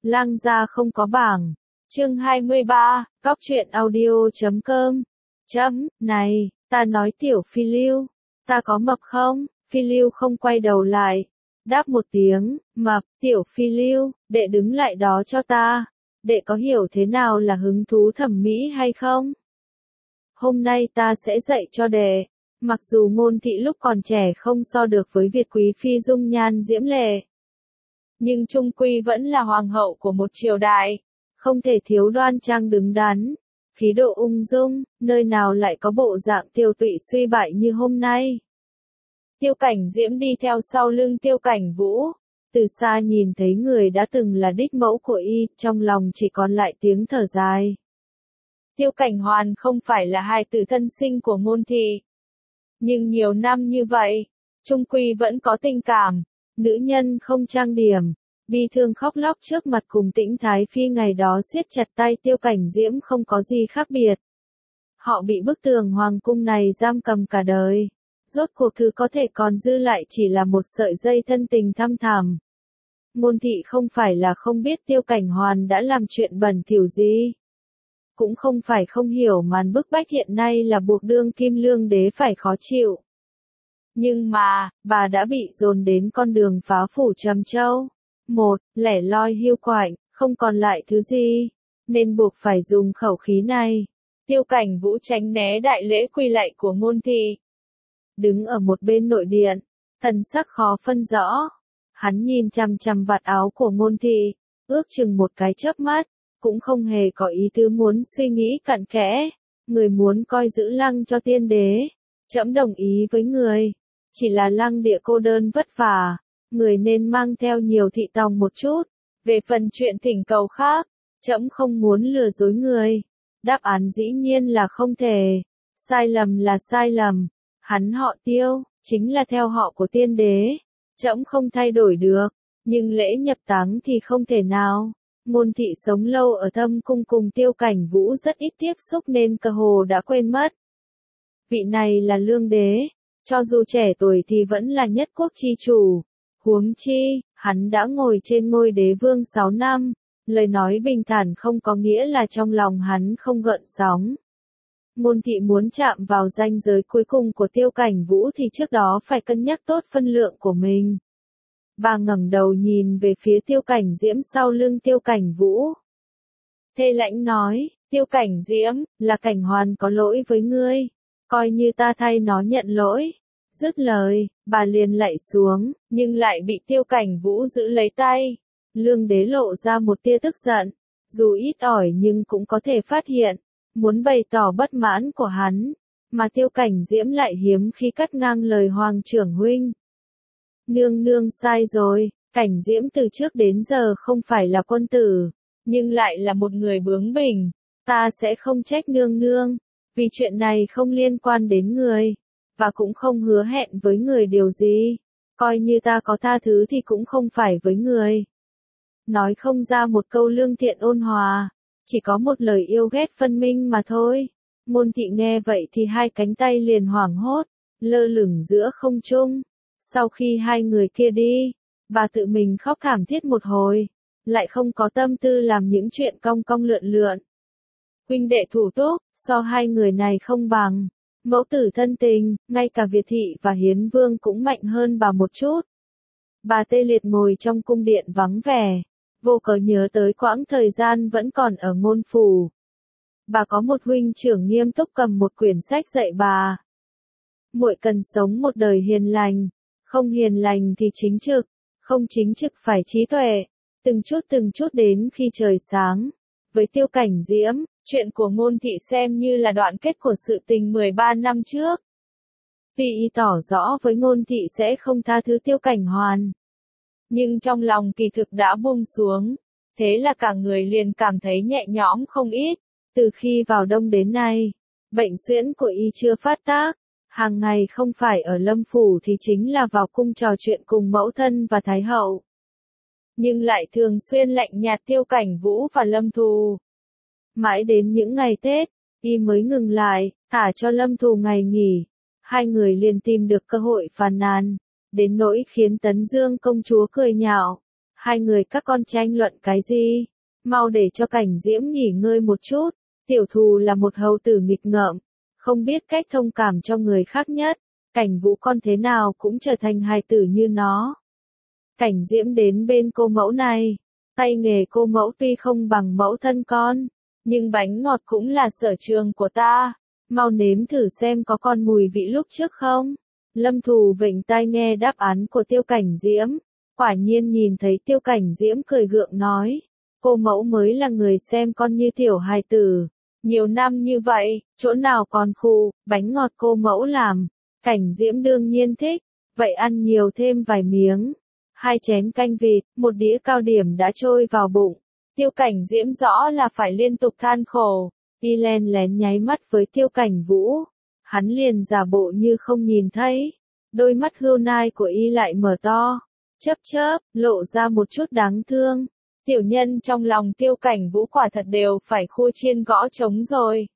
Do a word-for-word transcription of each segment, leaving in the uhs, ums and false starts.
Lang gia không có bảng. Chương hai mươi ba, Góc truyện audio chấm com. Chấm, này, ta nói tiểu Phi Lưu, ta có mập không? Phi Lưu không quay đầu lại. Đáp một tiếng, mập, tiểu Phi Lưu, đệ đứng lại đó cho ta. Đệ có hiểu thế nào là hứng thú thẩm mỹ hay không? Hôm nay ta sẽ dạy cho đệ. Mặc dù Ngôn Thị lúc còn trẻ không so được với Việt Quý Phi dung nhan diễm lệ, nhưng chung quy vẫn là hoàng hậu của một triều đại, không thể thiếu đoan trang đứng đắn, khí độ ung dung, nơi nào lại có bộ dạng tiều tụy suy bại như hôm nay. Tiêu Cảnh Diễm đi theo sau lưng Tiêu Cảnh Vũ, từ xa nhìn thấy người đã từng là đích mẫu của y, trong lòng chỉ còn lại tiếng thở dài. Tiêu Cảnh Hoàn không phải là hài tử thân sinh của Ngôn Thị, nhưng nhiều năm như vậy, chung quy vẫn có tình cảm. Nữ nhân không trang điểm, bi thương khóc lóc trước mặt cùng Tĩnh Thái Phi ngày đó siết chặt tay Tiêu Cảnh Diễm không có gì khác biệt. Họ bị bức tường hoàng cung này giam cầm cả đời. Rốt cuộc thứ có thể còn dư lại chỉ là một sợi dây thân tình thăm thẳm. Ngôn Thị không phải là không biết Tiêu Cảnh Hoàn đã làm chuyện bẩn thỉu gì. Cũng không phải không hiểu màn bức bách hiện nay là buộc đương kim lương đế phải khó chịu. Nhưng mà, bà đã bị dồn đến con đường phá phủ Trầm Châu. Một, lẻ loi hiu quạnh, không còn lại thứ gì, nên buộc phải dùng khẩu khí này. Tiêu Cảnh Vũ tránh né đại lễ quy lạy của Ngôn Thị. Đứng ở một bên nội điện, thần sắc khó phân rõ. Hắn nhìn chằm chằm vạt áo của Ngôn Thị, ước chừng một cái chớp mắt, cũng không hề có ý tứ muốn suy nghĩ cặn kẽ. Người muốn coi giữ lăng cho tiên đế, trẫm đồng ý với người. Chỉ là lăng địa cô đơn vất vả, người nên mang theo nhiều thị tòng một chút. Về phần chuyện thỉnh cầu khác, trẫm không muốn lừa dối người. Đáp án dĩ nhiên là không thể. Sai lầm là sai lầm. Hắn họ Tiêu, chính là theo họ của tiên đế. Trẫm không thay đổi được, nhưng lễ nhập táng thì không thể nào. Ngôn Thị sống lâu ở Thâm Cung cùng Tiêu Cảnh Vũ rất ít tiếp xúc nên cơ hồ đã quên mất. Vị này là lương đế. Cho dù trẻ tuổi thì vẫn là nhất quốc chi chủ. Huống chi, hắn đã ngồi trên ngôi đế vương sáu năm. Lời nói bình thản không có nghĩa là trong lòng hắn không gợn sóng. Ngôn Thị muốn chạm vào ranh giới cuối cùng của Tiêu Cảnh Vũ thì trước đó phải cân nhắc tốt phân lượng của mình. Bà ngẩng đầu nhìn về phía Tiêu Cảnh Diễm sau lưng Tiêu Cảnh Vũ. Thê lãnh nói, Tiêu Cảnh Diễm, là Cảnh Hoàn có lỗi với ngươi. Coi như ta thay nó nhận lỗi. Dứt lời, bà liền lạy xuống, nhưng lại bị Tiêu Cảnh Vũ giữ lấy tay. Lương đế lộ ra một tia tức giận, dù ít ỏi nhưng cũng có thể phát hiện, muốn bày tỏ bất mãn của hắn, mà Tiêu Cảnh Diễm lại hiếm khi cắt ngang lời Hoàng trưởng huynh. Nương nương sai rồi, Cảnh Diễm từ trước đến giờ không phải là quân tử, nhưng lại là một người bướng bỉnh, ta sẽ không trách nương nương. Vì chuyện này không liên quan đến người, và cũng không hứa hẹn với người điều gì. Coi như ta có tha thứ thì cũng không phải với người. Nói không ra một câu lương thiện ôn hòa, chỉ có một lời yêu ghét phân minh mà thôi. Ngôn Thị nghe vậy thì hai cánh tay liền hoảng hốt, lơ lửng giữa không trung. Sau khi hai người kia đi, bà tự mình khóc thảm thiết một hồi, lại không có tâm tư làm những chuyện cong cong lượn lượn. Huynh đệ thủ túc, so hai người này không bằng. Mẫu tử thân tình, ngay cả Việt Thị và Hiến Vương cũng mạnh hơn bà một chút. Bà tê liệt ngồi trong cung điện vắng vẻ, vô cớ nhớ tới quãng thời gian vẫn còn ở Ngôn phủ. Bà có một huynh trưởng nghiêm túc cầm một quyển sách dạy bà. Muội cần sống một đời hiền lành, không hiền lành thì chính trực, không chính trực phải trí tuệ, từng chút từng chút đến khi trời sáng. Với Tiêu Cảnh Diễm, chuyện của Ngôn Thị xem như là đoạn kết của sự tình mười ba năm trước. Tuy y tỏ rõ với Ngôn Thị sẽ không tha thứ Tiêu Cảnh Hoàn, nhưng trong lòng kỳ thực đã buông xuống, thế là cả người liền cảm thấy nhẹ nhõm không ít. Từ khi vào đông đến nay, bệnh suyễn của y chưa phát tác, hàng ngày không phải ở Lâm phủ thì chính là vào cung trò chuyện cùng mẫu thân và thái hậu. Nhưng lại thường xuyên lạnh nhạt Tiêu Cảnh Vũ và Lâm Thù. Mãi đến những ngày Tết, y mới ngừng lại, thả cho Lâm Thù ngày nghỉ. Hai người liền tìm được cơ hội phàn nàn, đến nỗi khiến Tấn Dương công chúa cười nhạo. Hai người các con tranh luận cái gì? Mau để cho Cảnh Diễm nghỉ ngơi một chút. Tiểu thù là một hầu tử nghịch ngợm, không biết cách thông cảm cho người khác nhất. Cảnh Vũ con thế nào cũng trở thành hài tử như nó. Cảnh Diễm đến bên cô mẫu này. Tay nghề cô mẫu tuy không bằng mẫu thân con, nhưng bánh ngọt cũng là sở trường của ta. Mau nếm thử xem có con mùi vị lúc trước không. Lâm Thù vểnh tai nghe đáp án của Tiêu Cảnh Diễm. Quả nhiên nhìn thấy Tiêu Cảnh Diễm cười gượng nói. Cô mẫu mới là người xem con như tiểu hài tử. Nhiều năm như vậy, chỗ nào còn khu, bánh ngọt cô mẫu làm. Cảnh Diễm đương nhiên thích, vậy ăn nhiều thêm vài miếng. Hai chén canh vịt, một đĩa cao điểm đã trôi vào bụng. Tiêu Cảnh Diễm rõ là phải liên tục than khổ. Y len lén nháy mắt với Tiêu Cảnh Vũ. Hắn liền giả bộ như không nhìn thấy. Đôi mắt hươu nai của Y lại mở to. Chớp chớp, lộ ra một chút đáng thương. Tiểu nhân trong lòng Tiêu Cảnh Vũ quả thật đều phải khua chiên gõ trống rồi.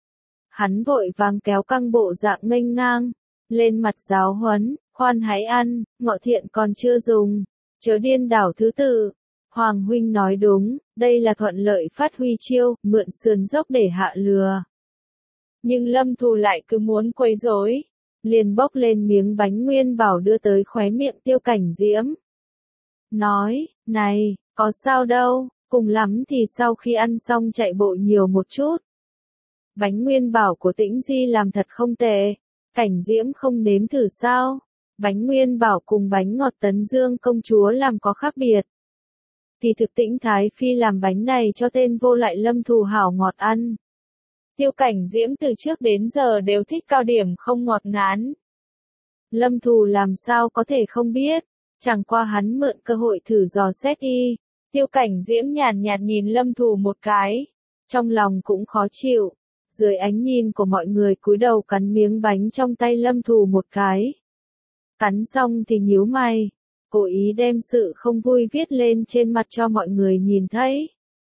Hắn vội vàng kéo căng bộ dạng nghênh ngang. Lên mặt giáo huấn, khoan hãy ăn, ngọ thiện còn chưa dùng. Chớ điên đảo thứ tự. Hoàng huynh nói đúng, đây là thuận lợi phát huy chiêu, mượn sườn dốc để hạ lừa. Nhưng Lâm Thù lại cứ muốn quấy rối, liền bốc lên miếng bánh nguyên bảo đưa tới khóe miệng Tiêu Cảnh Diễm. Nói, này, có sao đâu, cùng lắm thì sau khi ăn xong chạy bộ nhiều một chút. Bánh nguyên bảo của Tĩnh Di làm thật không tệ, Cảnh Diễm không nếm thử sao? Bánh nguyên bảo cùng bánh ngọt Tấn Dương công chúa làm có khác biệt. Thì thực Tĩnh Thái Phi làm bánh này cho tên vô lại Lâm Thù hảo ngọt ăn. Tiêu Cảnh Diễm từ trước đến giờ đều thích cao điểm không ngọt ngán. Lâm Thù làm sao có thể không biết, chẳng qua hắn mượn cơ hội thử dò xét Y. Tiêu Cảnh Diễm nhàn nhạt nhìn Lâm Thù một cái, trong lòng cũng khó chịu. Dưới ánh nhìn của mọi người cúi đầu cắn miếng bánh trong tay Lâm Thù một cái. Cắn xong thì nhíu mày, cố ý đem sự không vui viết lên trên mặt cho mọi người nhìn thấy.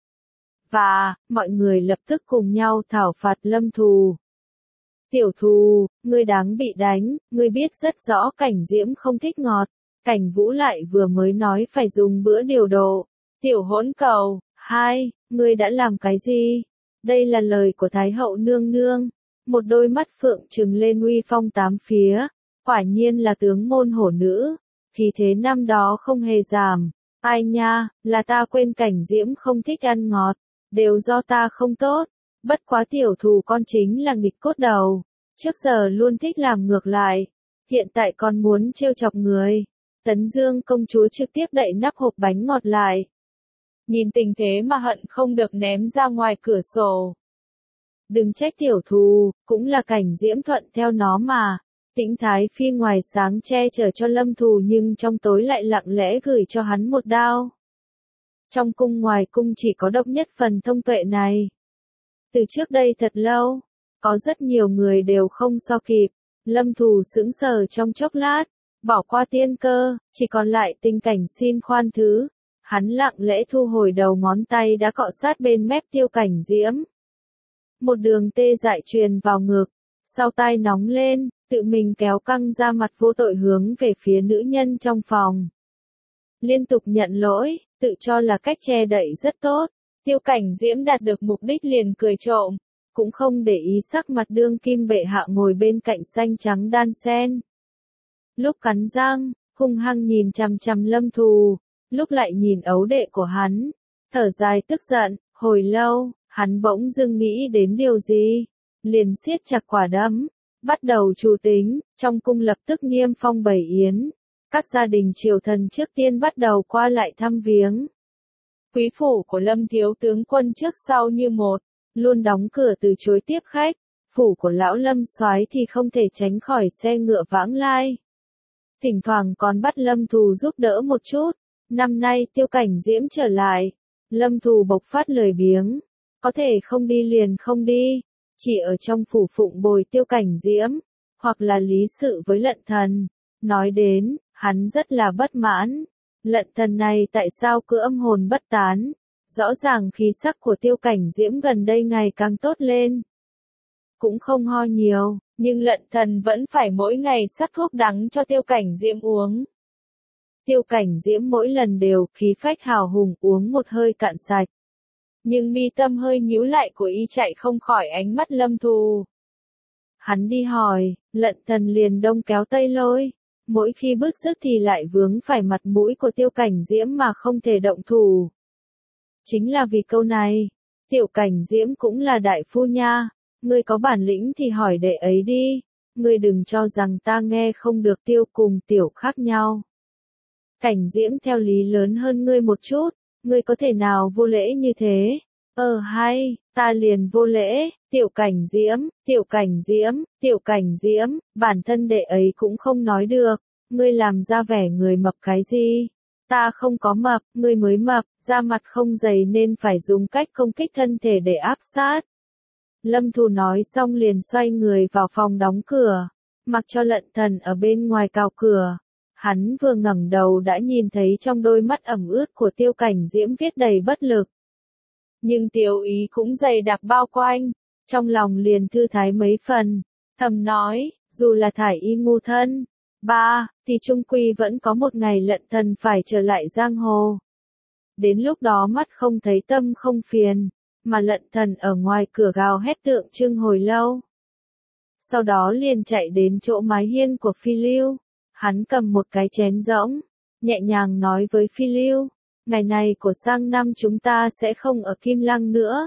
Và, mọi người lập tức cùng nhau thảo phạt Lâm Thù. Tiểu Thù, ngươi đáng bị đánh, ngươi biết rất rõ Cảnh Diễm không thích ngọt. Cảnh Vũ lại vừa mới nói phải dùng bữa điều độ. Tiểu hỗn cầu, hai, ngươi đã làm cái gì? Đây là lời của Thái hậu nương nương. Một đôi mắt phượng trừng lên uy phong tám phía. Quả nhiên là tướng môn hổ nữ. Khí thế năm đó không hề giảm. Ai nha, là ta quên Cảnh Diễm không thích ăn ngọt. Đều do ta không tốt. Bất quá Tiểu Thù con chính là nghịch cốt đầu. Trước giờ luôn thích làm ngược lại. Hiện tại còn muốn trêu chọc người. Tấn Dương công chúa trực tiếp đậy nắp hộp bánh ngọt lại. Nhìn tình thế mà hận không được ném ra ngoài cửa sổ. Đừng trách Tiểu Thù, cũng là Cảnh Diễm thuận theo nó mà. Tĩnh Thái Phi ngoài sáng che chở cho Lâm Thù nhưng trong tối lại lặng lẽ gửi cho hắn một đao. Trong cung ngoài cung chỉ có độc nhất phần thông tuệ này. Từ trước đây thật lâu, có rất nhiều người đều không so kịp. Lâm Thù sững sờ trong chốc lát, bỏ qua tiên cơ, chỉ còn lại Tình Cảnh xin khoan thứ. Hắn lặng lẽ thu hồi đầu ngón tay đã cọ sát bên mép Tiêu Cảnh Diễm. Một đường tê dại truyền vào ngực, sau tai nóng lên, tự mình kéo căng ra mặt vô tội hướng về phía nữ nhân trong phòng. Liên tục nhận lỗi, tự cho là cách che đậy rất tốt. Tiêu Cảnh Diễm đạt được mục đích liền cười trộm, cũng không để ý sắc mặt đương kim bệ hạ ngồi bên cạnh xanh trắng đan sen. Lúc cắn răng, hung hăng nhìn chằm chằm Lâm Thù, lúc lại nhìn ấu đệ của hắn, thở dài tức giận. Hồi lâu, hắn bỗng dưng nghĩ đến điều gì, liền siết chặt quả đấm, bắt đầu chủ tính. Trong cung lập tức niêm phong bày yến, các gia đình triều thần trước tiên bắt đầu qua lại thăm viếng. Quý phủ của Lâm thiếu tướng quân trước sau như một, luôn đóng cửa từ chối tiếp khách. Phủ của lão Lâm soái thì không thể tránh khỏi xe ngựa vãng lai. Thỉnh thoảng còn bắt Lâm Thù giúp đỡ một chút. Năm nay Tiêu Cảnh Diễm trở lại, Lâm Thù bộc phát lời biếng, có thể không đi liền không đi, chỉ ở trong phủ phụng bồi Tiêu Cảnh Diễm, hoặc là lý sự với Lận Thần. Nói đến, hắn rất là bất mãn. Lận Thần này tại sao cứ âm hồn bất tán? Rõ ràng khí sắc của Tiêu Cảnh Diễm gần đây ngày càng tốt lên. Cũng không ho nhiều, nhưng Lận Thần vẫn phải mỗi ngày sắc thuốc đắng cho Tiêu Cảnh Diễm uống. Tiêu Cảnh Diễm mỗi lần đều khí phách hào hùng uống một hơi cạn sạch. Nhưng mi tâm hơi nhíu lại của y chạy không khỏi ánh mắt Lâm Thù. Hắn đi hỏi, Lận Thần liền đông kéo tây lôi. Mỗi khi bứt rứt thì lại vướng phải mặt mũi của Tiêu Cảnh Diễm mà không thể động thủ. Chính là vì câu này, Tiểu Cảnh Diễm cũng là đại phu nha, ngươi có bản lĩnh thì hỏi đệ ấy đi, ngươi đừng cho rằng ta nghe không được Tiêu cùng Tiểu khác nhau. Cảnh Diễm theo lý lớn hơn ngươi một chút, ngươi có thể nào vô lễ như thế? Ờ hay, ta liền vô lễ, Tiểu Cảnh Diễm, Tiểu Cảnh Diễm, Tiểu Cảnh Diễm, bản thân đệ ấy cũng không nói được, ngươi làm ra vẻ người mập cái gì? Ta không có mập, ngươi mới mập, da mặt không dày nên phải dùng cách công kích thân thể để áp sát. Lâm Thù nói xong liền xoay người vào phòng đóng cửa, mặc cho Lận Thần ở bên ngoài cào cửa. Hắn vừa ngẩng đầu đã nhìn thấy trong đôi mắt ẩm ướt của Tiêu Cảnh Diễm viết đầy bất lực. Nhưng Tiêu ý cũng dày đặc bao quanh, trong lòng liền thư thái mấy phần, thầm nói, dù là thải y ngu thân, ba, thì trung quy vẫn có một ngày Lận Thần phải trở lại giang hồ. Đến lúc đó mắt không thấy tâm không phiền, mà Lận Thần ở ngoài cửa gào hét tượng trưng hồi lâu. Sau đó liền chạy đến chỗ mái hiên của Phi Lưu. Hắn cầm một cái chén rỗng, nhẹ nhàng nói với Phi Lưu, ngày này của sang năm chúng ta sẽ không ở Kim Lăng nữa.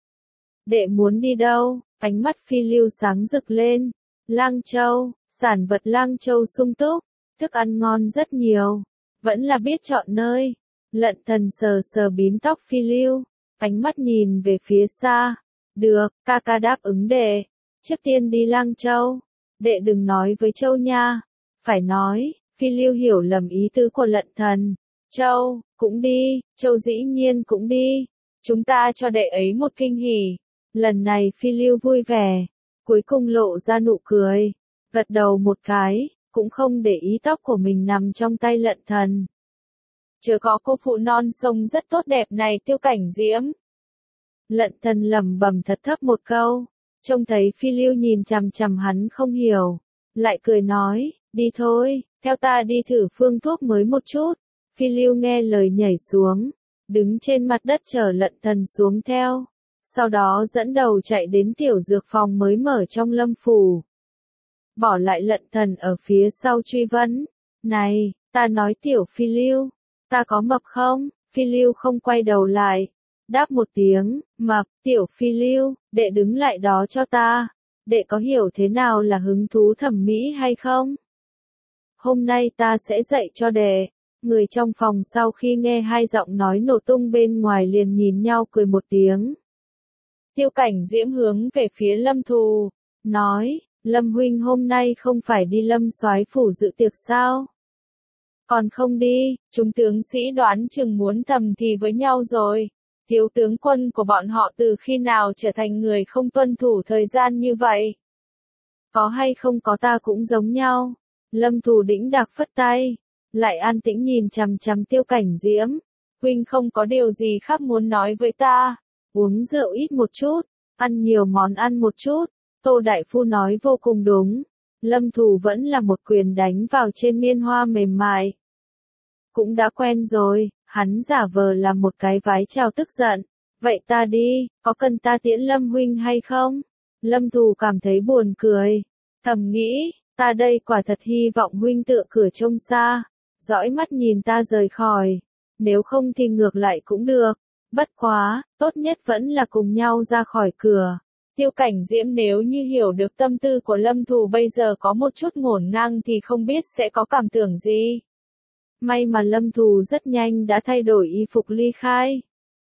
Đệ muốn đi đâu? Ánh mắt Phi Lưu sáng rực lên. Lang Châu, sản vật Lang Châu sung túc, thức ăn ngon rất nhiều, vẫn là biết chọn nơi. Lận Thần sờ sờ bím tóc Phi Lưu, ánh mắt nhìn về phía xa. Được, ca ca đáp ứng đệ. Trước tiên đi Lang Châu. Đệ đừng nói với Châu nha. Phải nói, Phi Lưu hiểu lầm ý tứ của Lận Thần. Châu, cũng đi, Châu dĩ nhiên cũng đi. Chúng ta cho đệ ấy một kinh hỉ. Lần này Phi Lưu vui vẻ, cuối cùng lộ ra nụ cười, gật đầu một cái, cũng không để ý tóc của mình nằm trong tay Lận Thần. Chớ có cô phụ non sông rất tốt đẹp này Tiêu Cảnh Diễm. Lận Thần lẩm bẩm thật thấp một câu, trông thấy Phi Lưu nhìn chằm chằm hắn không hiểu, lại cười nói, đi thôi, theo ta đi thử phương thuốc mới một chút. Phi Lưu nghe lời nhảy xuống, đứng trên mặt đất chờ Lận Thần xuống theo, sau đó dẫn đầu chạy đến tiểu dược phòng mới mở trong Lâm phủ. Bỏ lại Lận Thần ở phía sau truy vấn, này, ta nói tiểu Phi Lưu, ta có mập không? Phi Lưu không quay đầu lại, đáp một tiếng, mập, tiểu Phi Lưu, đệ đứng lại đó cho ta, đệ có hiểu thế nào là hứng thú thẩm mỹ hay không? Hôm nay ta sẽ dạy cho đệ. Người trong phòng sau khi nghe hai giọng nói nổ tung bên ngoài liền nhìn nhau cười một tiếng. Tiêu Cảnh Diễm hướng về phía Lâm Thù, nói, Lâm huynh hôm nay không phải đi Lâm soái phủ dự tiệc sao? Còn không đi, chúng tướng sĩ đoán chừng muốn thầm thì với nhau rồi. Thiếu tướng quân của bọn họ từ khi nào trở thành người không tuân thủ thời gian như vậy? Có hay không có ta cũng giống nhau. Lâm Thù đĩnh đạc phất tay, lại an tĩnh nhìn chằm chằm Tiêu Cảnh Diễm. Huynh không có điều gì khác muốn nói với ta. Uống rượu ít một chút, ăn nhiều món ăn một chút. Tô Đại Phu nói vô cùng đúng. Lâm Thù vẫn là một quyền đánh vào trên miên hoa mềm mại. Cũng đã quen rồi, hắn giả vờ là một cái vái chào tức giận. Vậy ta đi, có cần ta tiễn Lâm huynh hay không? Lâm Thù cảm thấy buồn cười. Thầm nghĩ, ta đây quả thật hy vọng huynh tựa cửa trông xa, dõi mắt nhìn ta rời khỏi. Nếu không thì ngược lại cũng được. Bất quá, tốt nhất vẫn là cùng nhau ra khỏi cửa. Tiêu Cảnh Diễm nếu như hiểu được tâm tư của Lâm Thù bây giờ có một chút ngổn ngang thì không biết sẽ có cảm tưởng gì. May mà Lâm Thù rất nhanh đã thay đổi y phục ly khai.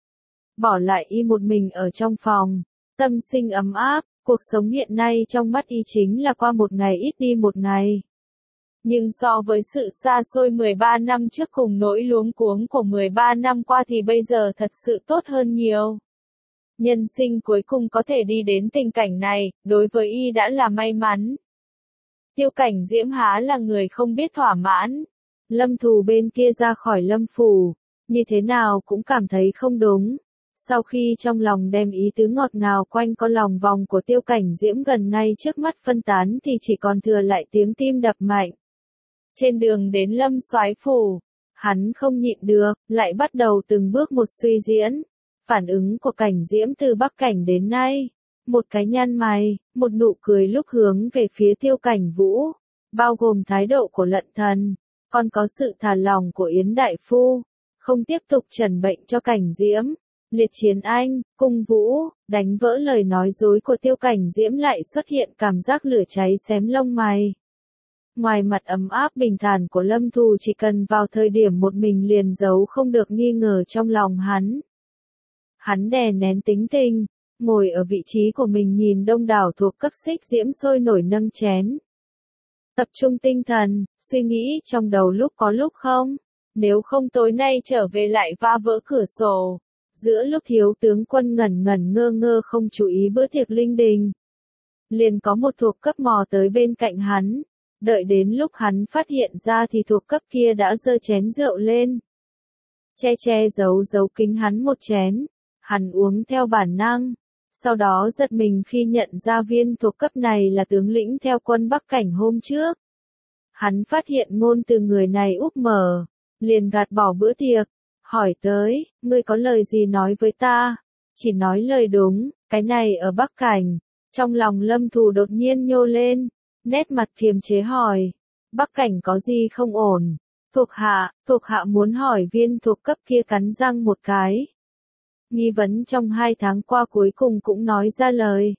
Bỏ lại y một mình ở trong phòng, tâm sinh ấm áp, cuộc sống hiện nay trong mắt y chính là qua một ngày ít đi một ngày. Nhưng so với sự xa xôi mười ba năm trước cùng nỗi luống cuống của mười ba năm qua thì bây giờ thật sự tốt hơn nhiều. Nhân sinh cuối cùng có thể đi đến tình cảnh này, đối với y đã là may mắn. Tiêu Cảnh Diễm há là người không biết thỏa mãn. Lâm Thù bên kia ra khỏi Lâm phủ, như thế nào cũng cảm thấy không đúng. Sau khi trong lòng đem ý tứ ngọt ngào quanh có lòng vòng của Tiêu Cảnh Diễm gần ngay trước mắt phân tán thì chỉ còn thừa lại tiếng tim đập mạnh. Trên đường đến Lâm soái phủ, Hắn không nhịn được, lại bắt đầu từng bước một suy diễn. Phản ứng của Cảnh Diễm từ Bắc Cảnh đến nay. Một cái nhăn mày, một nụ cười lúc hướng về phía Tiêu Cảnh Vũ. Bao gồm thái độ của Lận Thần. Còn có sự thả lòng của Yến Đại Phu. Không tiếp tục trần bệnh cho Cảnh Diễm. Liệt Chiến Anh, Cung Vũ, đánh vỡ lời nói dối của Tiêu Cảnh Diễm lại xuất hiện cảm giác lửa cháy xém lông mày. Ngoài mặt ấm áp bình thản của Lâm Thù chỉ cần vào thời điểm một mình liền giấu không được nghi ngờ trong lòng hắn. Hắn đè nén tính tình, ngồi ở vị trí của mình nhìn đông đảo thuộc cấp xích diễm sôi nổi nâng chén. Tập trung tinh thần, suy nghĩ trong đầu lúc có lúc không. Nếu không tối nay trở về lại va vỡ cửa sổ. Giữa lúc thiếu tướng Quân ngẩn ngẩn ngơ ngơ không chú ý bữa tiệc linh đình. Liền có một thuộc cấp mò tới bên cạnh hắn. Đợi đến lúc hắn phát hiện ra thì thuộc cấp kia đã giơ chén rượu lên. Che che giấu giấu kính hắn một chén. Hắn uống theo bản năng. Sau đó giật mình khi nhận ra viên thuộc cấp này là tướng lĩnh theo quân Bắc Cảnh hôm trước. Hắn phát hiện ngôn từ người này úp mở. Liền gạt bỏ bữa tiệc. Hỏi tới, ngươi có lời gì nói với ta? Chỉ nói lời đúng, cái này ở Bắc Cảnh. Trong lòng Lâm Thù đột nhiên nhô lên. Nét mặt kiềm chế hỏi. Bắc Cảnh có gì không ổn? Thuộc hạ, thuộc hạ muốn hỏi viên thuộc cấp kia cắn răng một cái. Nghi vấn trong hai tháng qua cuối cùng cũng nói ra lời.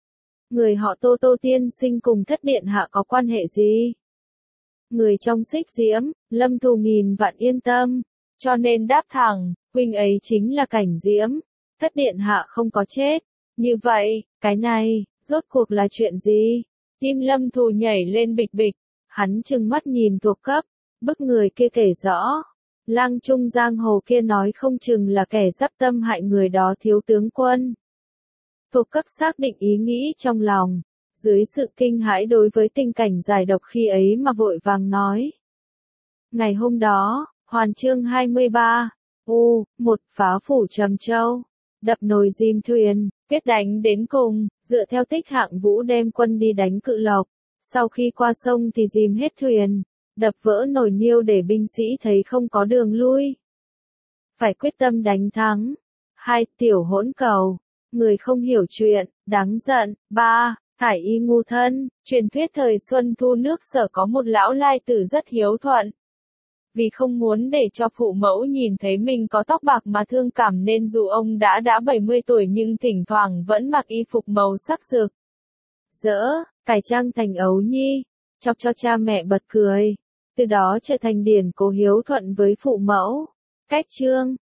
Người họ Tô Tô tiên sinh cùng Thất điện hạ có quan hệ gì? Người trong xích diễm, Lâm Thù nghìn vạn yên tâm. Cho nên đáp thẳng, huynh ấy chính là Cảnh Diễm. Thất điện hạ không có chết. Như vậy, cái này, rốt cuộc là chuyện gì? Tim Lâm Thù nhảy lên bịch bịch. Hắn trừng mắt nhìn thuộc cấp. Bức người kia kể rõ. Lang Trung giang hồ kia nói không chừng là kẻ giáp tâm hại người đó thiếu tướng Quân. Thuộc cấp xác định ý nghĩ trong lòng. Dưới sự kinh hãi đối với tình cảnh giải độc khi ấy mà vội vàng nói. Ngày hôm đó, Hoàn chương hai mươi ba, U, một phá phủ Trầm Châu, đập nồi dìm thuyền, quyết đánh đến cùng, dựa theo tích Hạng Vũ đem quân đi đánh Cự Lộc. Sau khi qua sông thì dìm hết thuyền, đập vỡ nồi niêu để binh sĩ thấy không có đường lui. Phải quyết tâm đánh thắng. Hai, tiểu hỗn cầu, người không hiểu chuyện, đáng giận. Ba, thải y ngu thân, truyền thuyết thời Xuân Thu nước Sở có một lão lai tử rất hiếu thuận. Vì không muốn để cho phụ mẫu nhìn thấy mình có tóc bạc mà thương cảm nên dù ông đã đã bảy mươi tuổi nhưng thỉnh thoảng vẫn mặc y phục màu sắc rực rỡ, cải trang thành ấu nhi, chọc cho cha mẹ bật cười, từ đó trở thành điển cố hiếu thuận với phụ mẫu. Cách chương